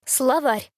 Словарь.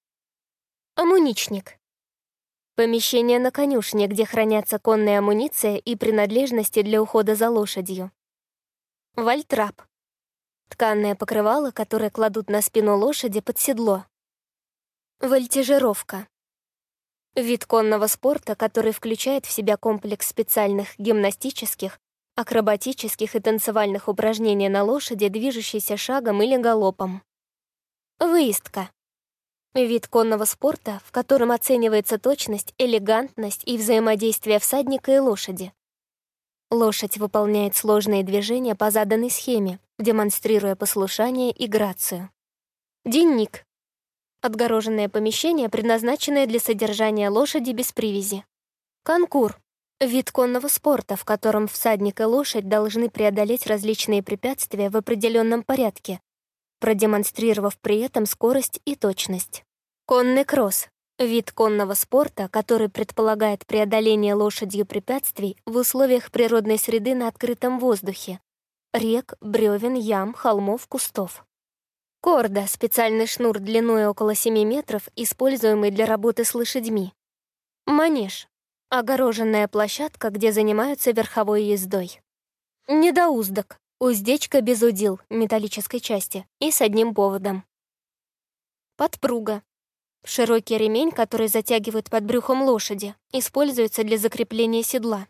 Амуничник. Помещение на конюшне, где хранятся конная амуниция и принадлежности для ухода за лошадью. Вальтрап. Тканное покрывало, которое кладут на спину лошади под седло. Вольтижировка. Вид конного спорта, который включает в себя комплекс специальных гимнастических, акробатических и танцевальных упражнений на лошади, движущейся шагом или галопом. Выездка. Вид конного спорта, в котором оценивается точность, элегантность и взаимодействие всадника и лошади. Лошадь выполняет сложные движения по заданной схеме, демонстрируя послушание и грацию. Денник. Отгороженное помещение, предназначенное для содержания лошади без привязи. Конкур. Вид конного спорта, в котором всадник и лошадь должны преодолеть различные препятствия в определенном порядке, продемонстрировав при этом скорость и точность. Конный кросс — вид конного спорта, который предполагает преодоление лошадью препятствий в условиях природной среды на открытом воздухе — рек, бревен, ям, холмов, кустов. Корда — специальный шнур длиной около 7 метров, используемый для работы с лошадьми. Манеж — огороженная площадка, где занимаются верховой ездой. Недоуздок — уздечка без удил, металлической части, и с одним поводом. Подпруга — широкий ремень, который затягивают под брюхом лошади, используется для закрепления седла.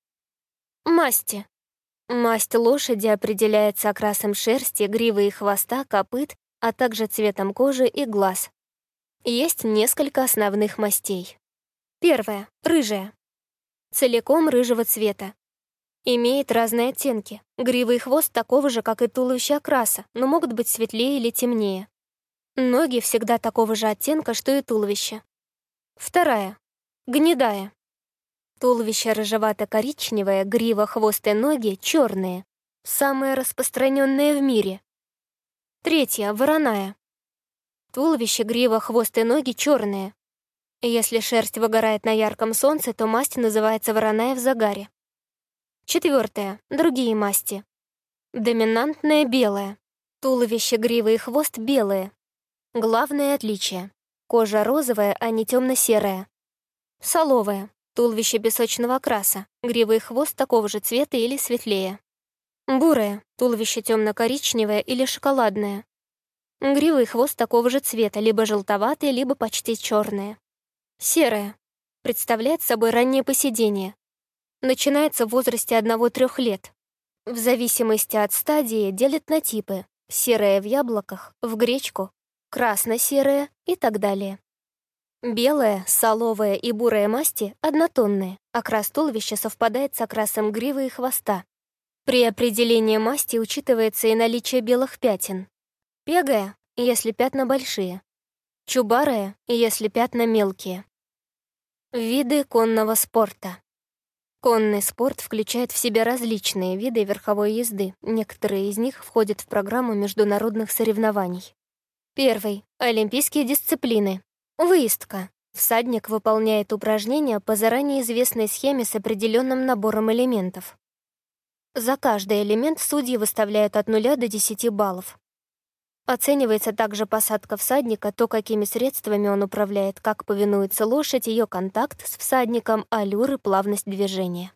Масти. Масть лошади определяется окрасом шерсти, гривы и хвоста, копыт, а также цветом кожи и глаз. Есть несколько основных мастей. Первая — рыжая. Целиком рыжего цвета. Имеет разные оттенки. Грива и хвост такого же, как и туловище окраса, но могут быть светлее или темнее. Ноги всегда такого же оттенка, что и туловище. Вторая — гнедая. Туловище рыжевато-коричневое, грива, хвост и ноги черные. Самые распространенные в мире. Третья — вороная. Туловище, грива, хвост и ноги черные. Если шерсть выгорает на ярком солнце, то масть называется вороная в загаре. Четвертое — другие масти. Доминантная белая. Туловище, грива и хвост белые. Главное отличие — кожа розовая, а не темно-серая. Соловая. Туловище песочного окраса, грива и хвост такого же цвета или светлее. Бурая. Туловище темно-коричневое или шоколадное. Грива и хвост такого же цвета, либо желтоватые, либо почти черные. Серая. Представляет собой раннее поседение. Начинается в возрасте 1-3 лет. В зависимости от стадии делят на типы: серая в яблоках, в гречку, красно-серая и так далее. Белая, соловая и бурая масти однотонные, окрас туловища совпадает с окрасом гривы и хвоста. При определении масти учитывается и наличие белых пятен. Пегая, если пятна большие. Чубарая, если пятна мелкие. Виды конного спорта. Конный спорт включает в себя различные виды верховой езды. Некоторые из них входят в программу международных соревнований. Первый — олимпийские дисциплины. Выездка. Всадник выполняет упражнения по заранее известной схеме с определенным набором элементов. За каждый элемент судьи выставляют от 0 до 10 баллов. Оценивается также посадка всадника, то, какими средствами он управляет, как повинуется лошадь, ее контакт с всадником, аллюр и плавность движения.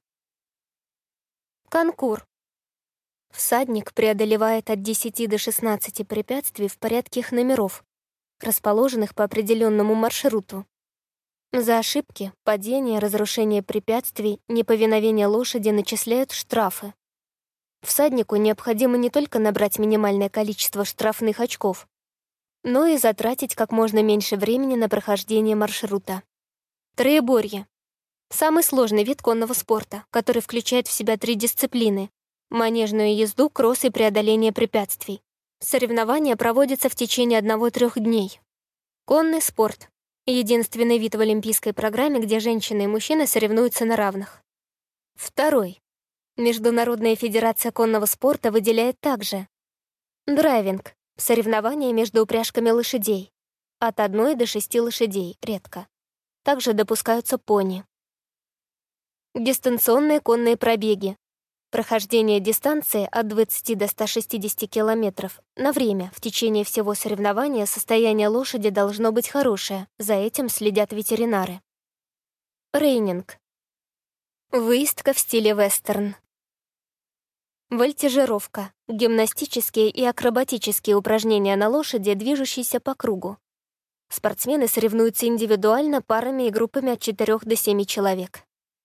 Конкур. Всадник преодолевает от 10 до 16 препятствий в порядке их номеров, расположенных по определенному маршруту. За ошибки, падения, разрушение препятствий, неповиновение лошади начисляют штрафы. Всаднику необходимо не только набрать минимальное количество штрафных очков, но и затратить как можно меньше времени на прохождение маршрута. Троеборье. Самый сложный вид конного спорта, который включает в себя 3 дисциплины — манежную езду, кросс и преодоление препятствий. Соревнования проводятся в течение 1-3 дней. Конный спорт — единственный вид в олимпийской программе, где женщины и мужчины соревнуются на равных. Второй. Международная федерация конного спорта выделяет также драйвинг — соревнования между упряжками лошадей. От 1 до 6 лошадей, редко. Также допускаются пони. Дистанционные конные пробеги. Прохождение дистанции от 20 до 160 километров на время. В течение всего соревнования состояние лошади должно быть хорошее. За этим следят ветеринары. Рейнинг. Выездка в стиле вестерн. Вольтижировка. Гимнастические и акробатические упражнения на лошади, движущейся по кругу. Спортсмены соревнуются индивидуально, парами и группами от 4 до 7 человек.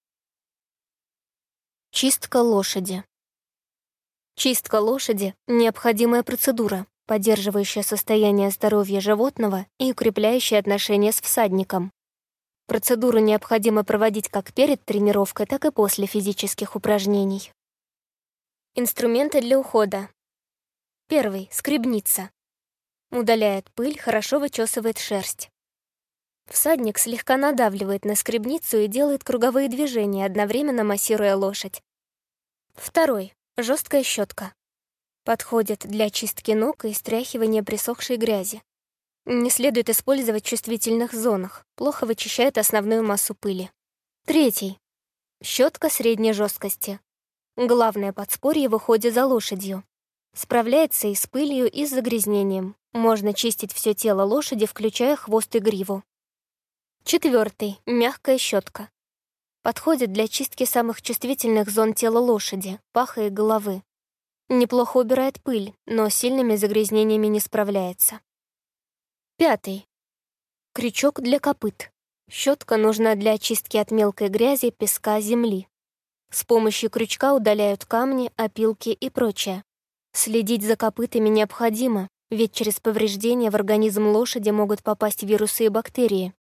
Чистка лошади. Чистка лошади — необходимая процедура, поддерживающая состояние здоровья животного и укрепляющая отношения с всадником. Процедуру необходимо проводить как перед тренировкой, так и после физических упражнений. Инструменты для ухода. Первый — скребница. Удаляет пыль, хорошо вычесывает шерсть. Всадник слегка надавливает на скребницу и делает круговые движения, одновременно массируя лошадь. Второй — жесткая щетка. Подходит для чистки ног и стряхивания присохшей грязи. Не следует использовать в чувствительных зонах, плохо вычищает основную массу пыли. Третий — щетка средней жесткости. Главное подспорье в уходе за лошадью. Справляется и с пылью, и с загрязнением. Можно чистить все тело лошади, включая хвост и гриву. Четвертый — мягкая щетка. Подходит для чистки самых чувствительных зон тела лошади, паха и головы. Неплохо убирает пыль, но с сильными загрязнениями не справляется. Пятый — крючок для копыт. Щетка нужна для очистки от мелкой грязи, песка, земли. С помощью крючка удаляют камни, опилки и прочее. Следить за копытами необходимо, ведь через повреждения в организм лошади могут попасть вирусы и бактерии.